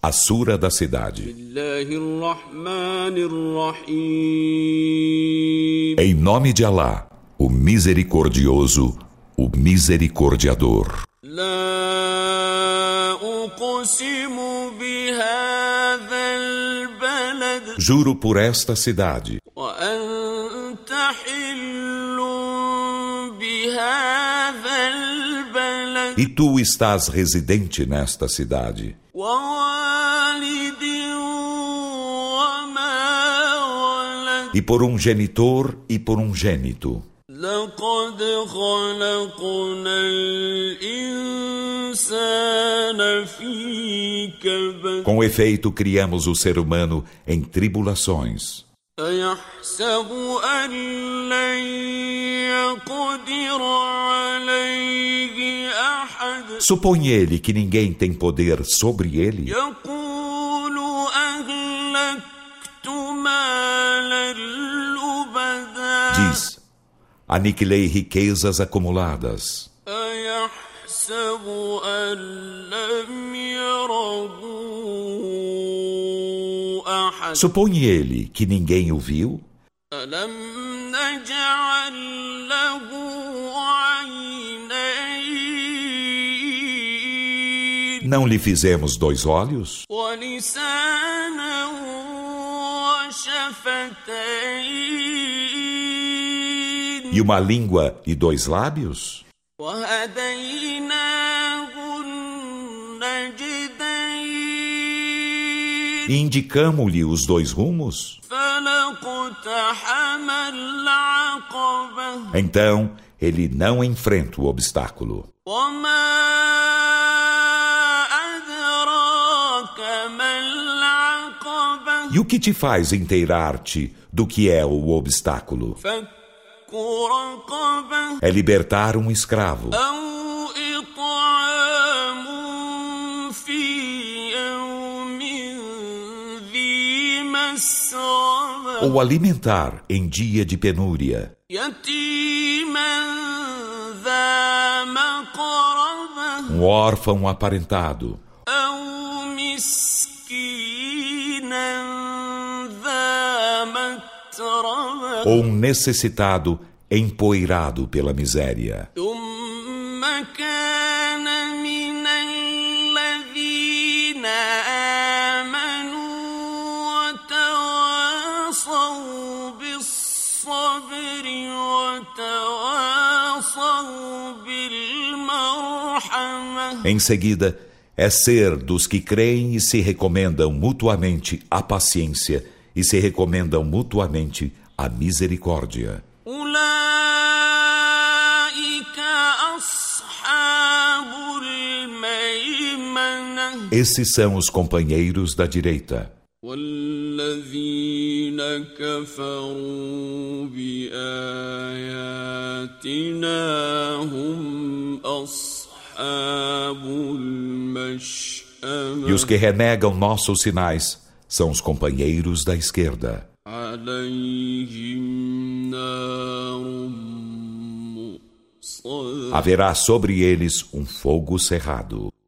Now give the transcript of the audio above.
A Sura da Cidade. Em nome de Alá, o Misericordioso, o Misericordiador. Juro por esta cidade. E tu estás residente nesta cidade. E por um genitor e por um gênito. Com efeito, criamos o ser humano em tribulações. Supõe ele que ninguém tem poder sobre ele? Diz: aniquilei riquezas acumuladas. Supõe ele que ninguém o viu? Não lhe fizemos 2 olhos? E uma língua e 2 lábios? E indicamo-lhe os 2 rumos? Então, ele não enfrenta o obstáculo. E o que te faz inteirar-te do que é o obstáculo? É libertar um escravo. Ou alimentar em dia de penúria. Um órfão aparentado. Ou um necessitado empoeirado pela miséria. Em seguida, é ser dos que creem e se recomendam mutuamente a paciência e se recomendam mutuamente a misericórdia. Esses são os companheiros da direita. E os que renegam nossos sinais são os companheiros da esquerda. Haverá sobre eles um fogo cerrado.